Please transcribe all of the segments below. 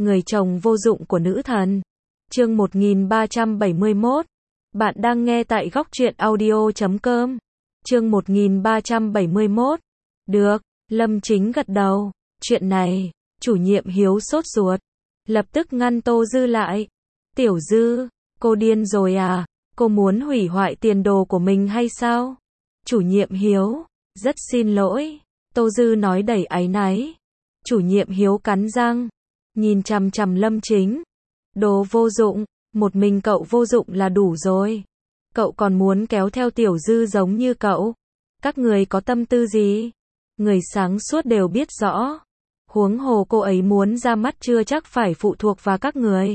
Người chồng vô dụng của nữ thần. Chương 1371. Bạn đang nghe tại góc truyện audio.com. Chương 1371. Được, Lâm Chính gật đầu. Chuyện này, chủ nhiệm Hiếu sốt ruột. Lập tức ngăn Tô Dư lại. Tiểu Dư, cô điên rồi à? Cô muốn hủy hoại tiền đồ của mình hay sao? Chủ nhiệm Hiếu, rất xin lỗi. Tô Dư nói đầy áy náy. Chủ nhiệm Hiếu cắn răng, nhìn chằm chằm Lâm Chính. Đồ vô dụng, một mình cậu vô dụng là đủ rồi. Cậu còn muốn kéo theo Tiểu Dư giống như cậu. Các người có tâm tư gì? Người sáng suốt đều biết rõ. Huống hồ cô ấy muốn ra mắt chưa chắc phải phụ thuộc vào các người.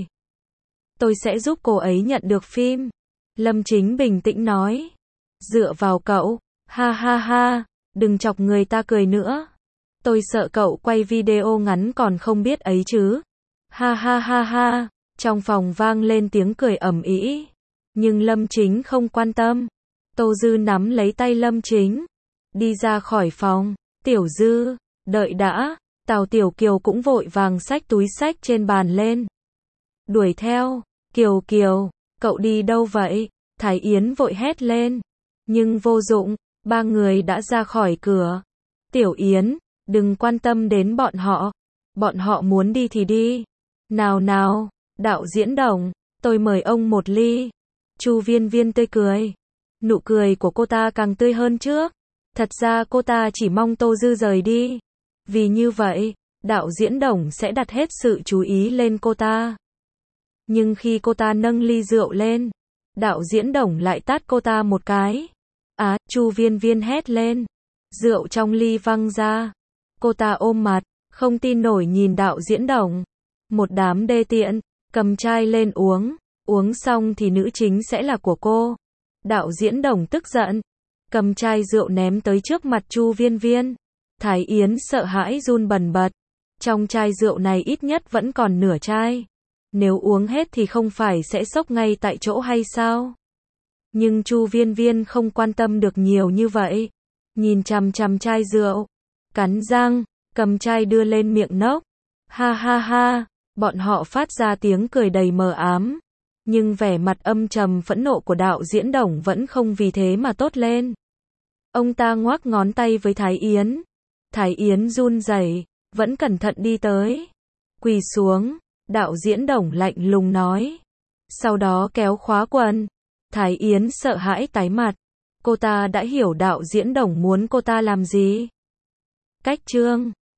Tôi sẽ giúp cô ấy nhận được phim. Lâm Chính bình tĩnh nói. Dựa vào cậu, ha ha ha, đừng chọc người ta cười nữa. Tôi sợ cậu quay video ngắn còn không biết ấy chứ. Ha ha ha ha, trong phòng vang lên tiếng cười ầm ĩ. Nhưng Lâm Chính không quan tâm. Tô Dư nắm lấy tay Lâm Chính, đi ra khỏi phòng. Tiểu Dư, đợi đã. Tào Tiểu Kiều cũng vội vàng xách túi xách trên bàn lên. Đuổi theo. Kiều Kiều, cậu đi đâu vậy? Thái Yến vội hét lên. Nhưng vô dụng, ba người đã ra khỏi cửa. Tiểu Yến, đừng quan tâm đến bọn họ. Bọn họ muốn đi thì đi. Nào nào, đạo diễn Đồng, tôi mời ông một ly. Chu Viên Viên tươi cười. Nụ cười của cô ta càng tươi hơn trước. Thật ra cô ta chỉ mong Tô Dư rời đi. Vì như vậy, đạo diễn Đồng sẽ đặt hết sự chú ý lên cô ta. Nhưng khi cô ta nâng ly rượu lên, đạo diễn Đồng lại tát cô ta một cái. Á, Chu Viên Viên hét lên. Rượu trong ly văng ra. Cô ta ôm mặt, không tin nổi nhìn đạo diễn Đồng. Một đám đê tiện, cầm chai lên uống. Uống xong thì nữ chính sẽ là của cô. Đạo diễn Đồng tức giận, cầm chai rượu ném tới trước mặt Chu Viên Viên. Thái Yến sợ hãi run bần bật. Trong chai rượu này ít nhất vẫn còn nửa chai. Nếu uống hết thì không phải sẽ sốc ngay tại chỗ hay sao? Nhưng Chu Viên Viên không quan tâm được nhiều như vậy. Nhìn chằm chằm chai rượu, cắn răng, cầm chai đưa lên miệng nốc. Ha ha ha, bọn họ phát ra tiếng cười đầy mờ ám. Nhưng vẻ mặt âm trầm phẫn nộ của đạo diễn Đồng vẫn không vì thế mà tốt lên. Ông ta ngoắc ngón tay với Thái Yến. Thái Yến run rẩy, vẫn cẩn thận đi tới. Quỳ xuống, đạo diễn Đồng lạnh lùng nói. Sau đó kéo khóa quần. Thái Yến sợ hãi tái mặt. Cô ta đã hiểu đạo diễn Đồng muốn cô ta làm gì. Cách chương